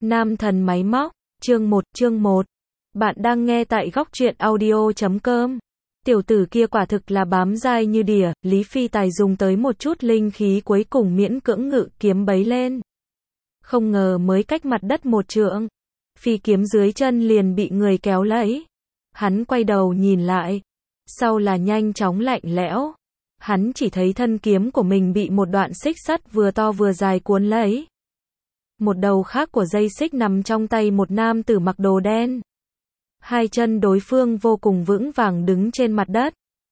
Nam thần máy móc, chương 1. Bạn đang nghe tại góc truyện audio.com. Tiểu tử kia quả thực là bám dai như đỉa, Lý Phi Tài dùng tới một chút linh khí cuối cùng miễn cưỡng ngự kiếm bấy lên. Không ngờ mới cách mặt đất một trượng, phi kiếm dưới chân liền bị người kéo lấy. Hắn quay đầu nhìn lại, sau là nhanh chóng lạnh lẽo. Hắn chỉ thấy thân kiếm của mình bị một đoạn xích sắt vừa to vừa dài cuốn lấy. Một đầu khác của dây xích nằm trong tay một nam tử mặc đồ đen. Hai chân đối phương vô cùng vững vàng đứng trên mặt đất.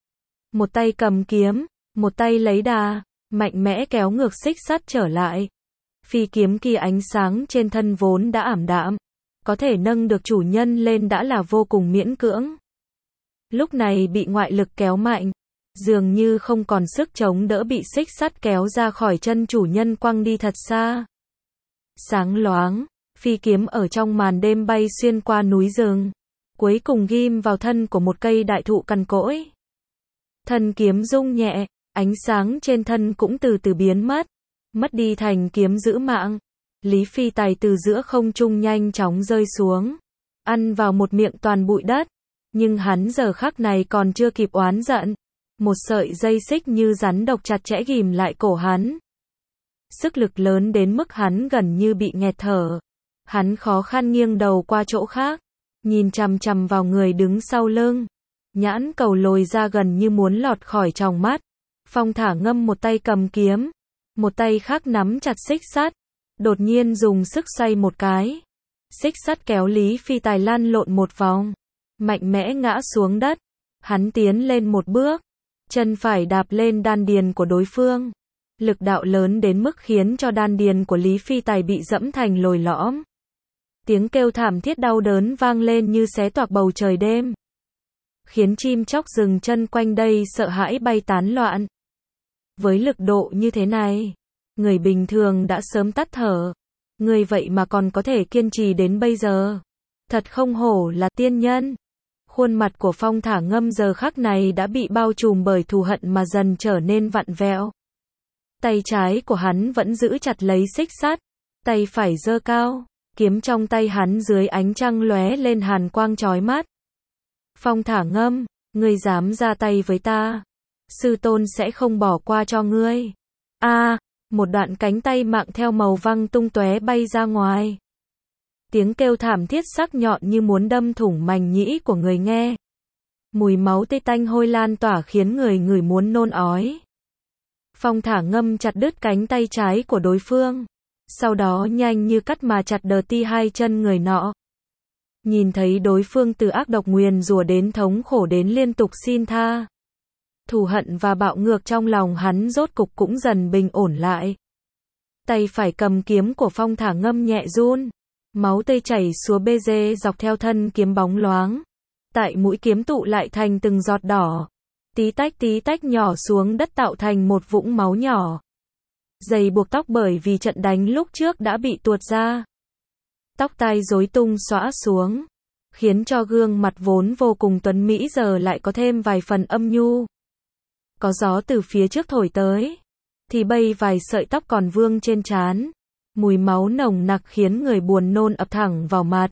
Một tay cầm kiếm, một tay lấy đà, mạnh mẽ kéo ngược xích sắt trở lại. Phi kiếm kia ánh sáng trên thân vốn đã ảm đạm, có thể nâng được chủ nhân lên đã là vô cùng miễn cưỡng. Lúc này bị ngoại lực kéo mạnh, dường như không còn sức chống đỡ, bị xích sắt kéo ra khỏi chân chủ nhân quăng đi thật xa. Sáng loáng, phi kiếm ở trong màn đêm bay xuyên qua núi rừng, cuối cùng ghim vào thân của một cây đại thụ cằn cỗi. Thân kiếm rung nhẹ, ánh sáng trên thân cũng từ từ biến mất đi thành kiếm giữ mạng. Lý Phi Tài từ giữa không trung nhanh chóng rơi xuống, ăn vào một miệng toàn bụi đất. Nhưng hắn giờ khắc này còn chưa kịp oán giận, một sợi dây xích như rắn độc chặt chẽ ghim lại cổ hắn. Sức lực lớn đến mức hắn gần như bị nghẹt thở. Hắn khó khăn nghiêng đầu qua chỗ khác, nhìn chằm chằm vào người đứng sau lưng. Nhãn cầu lồi ra gần như muốn lọt khỏi tròng mắt. Phong Thả Ngâm một tay cầm kiếm, một tay khác nắm chặt xích sắt, đột nhiên dùng sức xoay một cái. Xích sắt kéo Lý Phi Tài lăn lộn một vòng, mạnh mẽ ngã xuống đất. Hắn tiến lên một bước, chân phải đạp lên đan điền của đối phương. Lực đạo lớn đến mức khiến cho đan điền của Lý Phi Tài bị dẫm thành lồi lõm. Tiếng kêu thảm thiết đau đớn vang lên như xé toạc bầu trời đêm, khiến chim chóc rừng chân quanh đây sợ hãi bay tán loạn. Với lực độ như thế này, người bình thường đã sớm tắt thở. Người vậy mà còn có thể kiên trì đến bây giờ, thật không hổ là tiên nhân. Khuôn mặt của Phong Thả Ngâm giờ khắc này đã bị bao trùm bởi thù hận mà dần trở nên vặn vẹo. Tay trái của hắn vẫn giữ chặt lấy xích sắt, tay phải giơ cao, kiếm trong tay hắn dưới ánh trăng lóe lên hàn quang chói mắt. Phong Thả Ngâm, ngươi dám ra tay với ta, sư tôn sẽ không bỏ qua cho ngươi. Một đoạn cánh tay mạng theo màu văng tung tóe bay ra ngoài. Tiếng kêu thảm thiết sắc nhọn như muốn đâm thủng màng nhĩ của người nghe. Mùi máu tươi tanh hôi lan tỏa khiến người ngửi muốn nôn ói. Phong Thả Ngâm chặt đứt cánh tay trái của đối phương, sau đó nhanh như cắt mà chặt đờ ti hai chân người nọ. Nhìn thấy đối phương từ ác độc nguyền rủa đến thống khổ đến liên tục xin tha, thù hận và bạo ngược trong lòng hắn rốt cục cũng dần bình ổn lại. Tay phải cầm kiếm của Phong Thả Ngâm nhẹ run, máu tươi chảy xuống bê dê dọc theo thân kiếm bóng loáng. Tại mũi kiếm tụ lại thành từng giọt đỏ, tí tách nhỏ xuống đất tạo thành một vũng máu nhỏ. Giày buộc tóc bởi vì trận đánh lúc trước đã bị tuột ra. Tóc tai rối tung xõa xuống, khiến cho gương mặt vốn vô cùng tuấn mỹ giờ lại có thêm vài phần âm nhu. Có gió từ phía trước thổi tới, thì bay vài sợi tóc còn vương trên trán. Mùi máu nồng nặc khiến người buồn nôn ập thẳng vào mặt.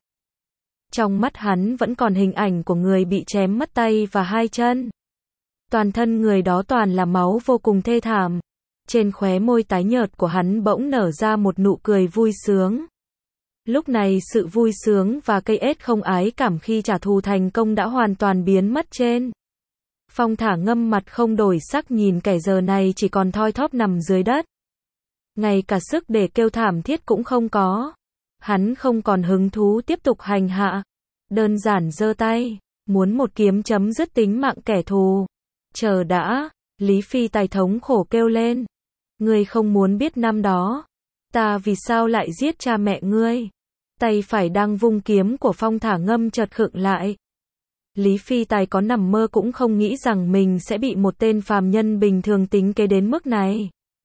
Trong mắt hắn vẫn còn hình ảnh của người bị chém mất tay và hai chân. Toàn thân người đó toàn là máu vô cùng thê thảm. Trên khóe môi tái nhợt của hắn bỗng nở ra một nụ cười vui sướng. Lúc này sự vui sướng và cây ết không ái cảm khi trả thù thành công đã hoàn toàn biến mất trên. Phong Thả Ngâm mặt không đổi sắc nhìn kẻ giờ này chỉ còn thoi thóp nằm dưới đất. Ngay cả sức để kêu thảm thiết cũng không có. Hắn không còn hứng thú tiếp tục hành hạ. Đơn giản giơ tay, muốn một kiếm chấm dứt tính mạng kẻ thù. Chờ đã, Lý Phi Tài thống khổ kêu lên. Ngươi không muốn biết năm đó, ta vì sao lại giết cha mẹ ngươi. Tay phải đang vung kiếm của Phong Thả Ngâm chợt khựng lại. Lý Phi Tài có nằm mơ cũng không nghĩ rằng mình sẽ bị một tên phàm nhân bình thường tính kế đến mức này.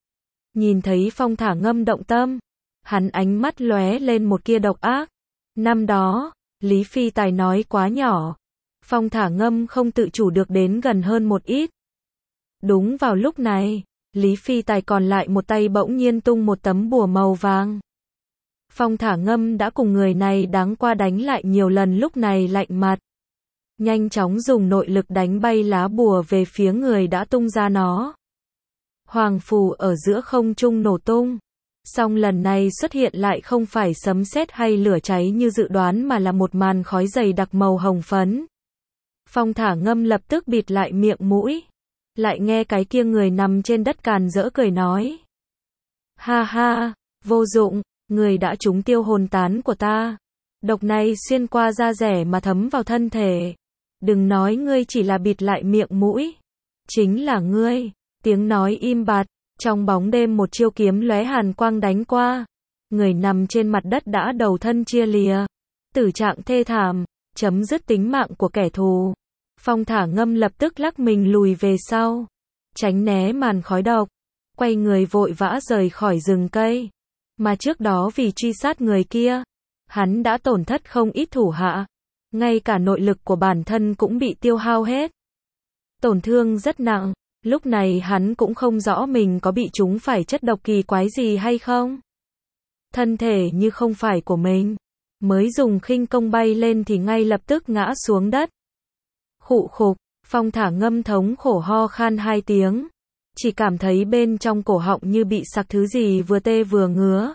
Nhìn thấy Phong Thả Ngâm động tâm, hắn ánh mắt lóe lên một tia độc ác. Năm đó, Lý Phi Tài nói quá nhỏ. Phong Thả Ngâm không tự chủ được đến gần hơn một ít. Đúng vào lúc này, Lý Phi Tài còn lại một tay bỗng nhiên tung một tấm bùa màu vàng. Phong Thả Ngâm đã cùng người này đáng qua đánh lại nhiều lần, lúc này lạnh mặt. Nhanh chóng dùng nội lực đánh bay lá bùa về phía người đã tung ra nó. Hoàng phù ở giữa không trung nổ tung. Song lần này xuất hiện lại không phải sấm sét hay lửa cháy như dự đoán mà là một màn khói dày đặc màu hồng phấn. Phong Thả Ngâm lập tức bịt lại miệng mũi. Lại nghe cái kia người nằm trên đất càn rỡ cười nói. Ha ha, vô dụng, người đã trúng tiêu hồn tán của ta. Độc này xuyên qua da rẻ mà thấm vào thân thể. Đừng nói ngươi chỉ là bịt lại miệng mũi. Chính là ngươi. Tiếng nói im bặt. Trong bóng đêm một chiêu kiếm lóe hàn quang đánh qua. Người nằm trên mặt đất đã đầu thân chia lìa. Tử trạng thê thảm. Chấm dứt tính mạng của kẻ thù. Phong Thả Ngâm lập tức lắc mình lùi về sau. Tránh né màn khói độc. Quay người vội vã rời khỏi rừng cây. Mà trước đó vì truy sát người kia, hắn đã tổn thất không ít thủ hạ. Ngay cả nội lực của bản thân cũng bị tiêu hao hết. Tổn thương rất nặng. Lúc này hắn cũng không rõ mình có bị trúng phải chất độc kỳ quái gì hay không. Thân thể như không phải của mình. Mới dùng khinh công bay lên thì ngay lập tức ngã xuống đất. Khụ khục, Phong Thả Ngâm thống khổ ho khan 2 tiếng. Chỉ cảm thấy bên trong cổ họng như bị sặc thứ gì vừa tê vừa ngứa.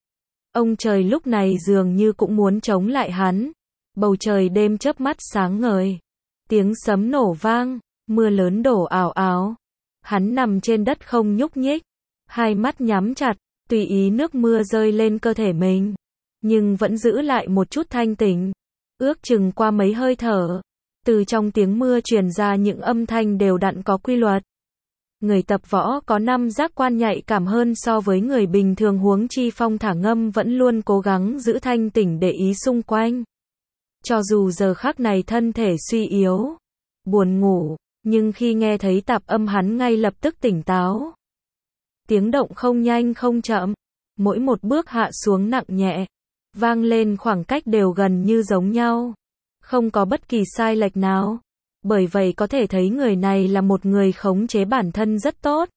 Ông trời lúc này dường như cũng muốn chống lại hắn. Bầu trời đêm chớp mắt sáng ngời. Tiếng sấm nổ vang, mưa lớn đổ ào ào. Hắn nằm trên đất không nhúc nhích. Hai mắt nhắm chặt, tùy ý nước mưa rơi lên cơ thể mình. Nhưng vẫn giữ lại một chút thanh tỉnh. Ước chừng qua mấy hơi thở. Từ trong tiếng mưa truyền ra những âm thanh đều đặn có quy luật. Người tập võ có 5 giác quan nhạy cảm hơn so với người bình thường, huống chi Phong Thả Ngâm vẫn luôn cố gắng giữ thanh tỉnh để ý xung quanh. Cho dù giờ khắc này thân thể suy yếu, buồn ngủ, nhưng khi nghe thấy tạp âm hắn ngay lập tức tỉnh táo. Tiếng động không nhanh không chậm, mỗi một bước hạ xuống nặng nhẹ, vang lên khoảng cách đều gần như giống nhau. Không có bất kỳ sai lệch nào. Bởi vậy có thể thấy người này là một người khống chế bản thân rất tốt.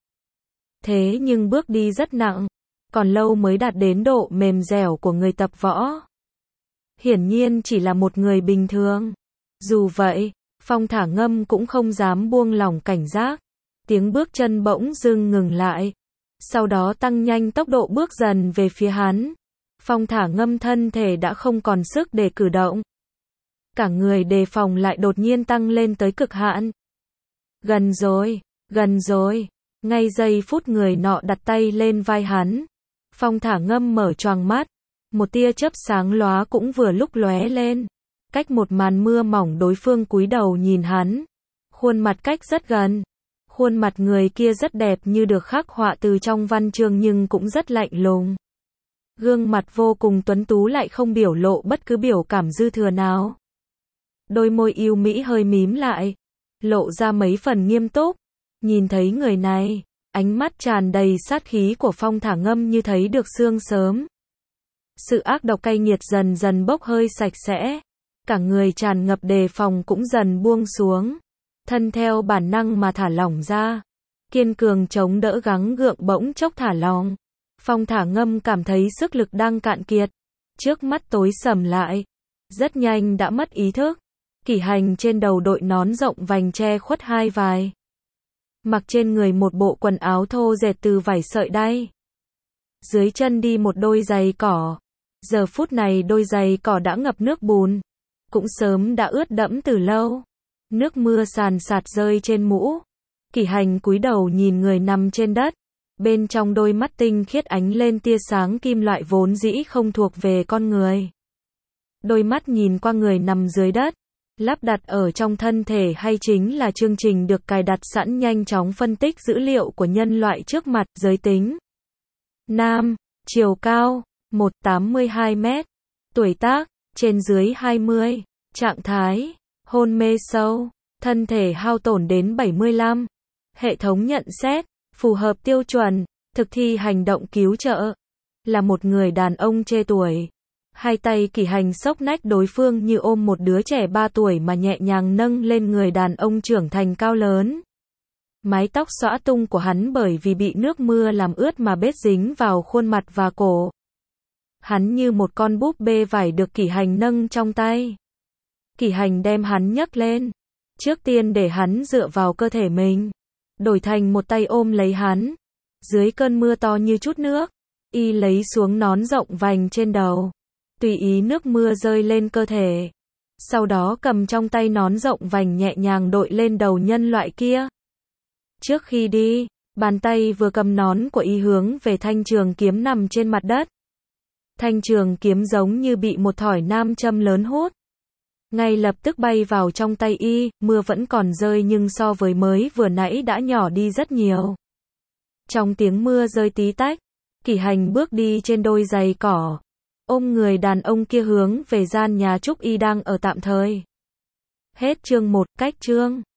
Thế nhưng bước đi rất nặng, còn lâu mới đạt đến độ mềm dẻo của người tập võ. Hiển nhiên chỉ là một người bình thường. Dù vậy, Phong Thả Ngâm cũng không dám buông lỏng cảnh giác. Tiếng bước chân bỗng dưng ngừng lại. Sau đó tăng nhanh tốc độ bước dần về phía hắn. Phong Thả Ngâm thân thể đã không còn sức để cử động. Cả người đề phòng lại đột nhiên tăng lên tới cực hạn. Gần rồi, gần rồi. Ngay giây phút người nọ đặt tay lên vai hắn. Phong Thả Ngâm mở choàng mắt. Một tia chớp sáng lóa cũng vừa lúc lóe lên. Cách một màn mưa mỏng đối phương cúi đầu nhìn hắn. Khuôn mặt cách rất gần. Khuôn mặt người kia rất đẹp như được khắc họa từ trong văn chương nhưng cũng rất lạnh lùng. Gương mặt vô cùng tuấn tú lại không biểu lộ bất cứ biểu cảm dư thừa nào. Đôi môi yêu mỹ hơi mím lại, lộ ra mấy phần nghiêm túc. Nhìn thấy người này, ánh mắt tràn đầy sát khí của Phong Thả Ngâm như thấy được sương sớm. Sự ác độc cay nghiệt dần dần bốc hơi sạch sẽ. Cả người tràn ngập đề phòng cũng dần buông xuống. Thân theo bản năng mà thả lỏng ra. Kiên cường chống đỡ gắng gượng bỗng chốc thả lỏng. Phong Thả Ngâm cảm thấy sức lực đang cạn kiệt. Trước mắt tối sầm lại. Rất nhanh đã mất ý thức. Kỷ Hành trên đầu đội nón rộng vành che khuất hai vai. Mặc trên người một bộ quần áo thô dệt từ vải sợi đay. Dưới chân đi một đôi giày cỏ. Giờ phút này đôi giày cỏ đã ngập nước bùn. Cũng sớm đã ướt đẫm từ lâu. Nước mưa sàn sạt rơi trên mũ. Kỷ Hành cúi đầu nhìn người nằm trên đất. Bên trong đôi mắt tinh khiết ánh lên tia sáng kim loại vốn dĩ không thuộc về con người. Đôi mắt nhìn qua người nằm dưới đất. Lắp đặt ở trong thân thể hay chính là chương trình được cài đặt sẵn nhanh chóng phân tích dữ liệu của nhân loại trước mặt. Giới tính: nam, chiều cao 1,82 m, tuổi tác trên dưới 20, trạng thái hôn mê sâu, thân thể hao tổn đến 75, hệ thống nhận xét phù hợp tiêu chuẩn, thực thi hành động cứu trợ, là một người đàn ông trẻ tuổi. Hai tay Kỷ Hành xốc nách đối phương như ôm một đứa trẻ 3 tuổi mà nhẹ nhàng nâng lên người đàn ông trưởng thành cao lớn. Mái tóc xõa tung của hắn bởi vì bị nước mưa làm ướt mà bết dính vào khuôn mặt và cổ. Hắn như một con búp bê vải được Kỷ Hành nâng trong tay. Kỷ Hành đem hắn nhấc lên. Trước tiên để hắn dựa vào cơ thể mình. Đổi thành một tay ôm lấy hắn. Dưới cơn mưa to như chút nước, y lấy xuống nón rộng vành trên đầu. Tùy ý nước mưa rơi lên cơ thể. Sau đó cầm trong tay nón rộng vành nhẹ nhàng đội lên đầu nhân loại kia. Trước khi đi, bàn tay vừa cầm nón của y hướng về thanh trường kiếm nằm trên mặt đất. Thanh trường kiếm giống như bị một thỏi nam châm lớn hút. Ngay lập tức bay vào trong tay y, mưa vẫn còn rơi nhưng so với mới vừa nãy đã nhỏ đi rất nhiều. Trong tiếng mưa rơi tí tách, Kỷ Hành bước đi trên đôi giày cỏ, ôm người đàn ông kia hướng về gian nhà trúc y đang ở tạm thời. Hết chương 1, cách chương.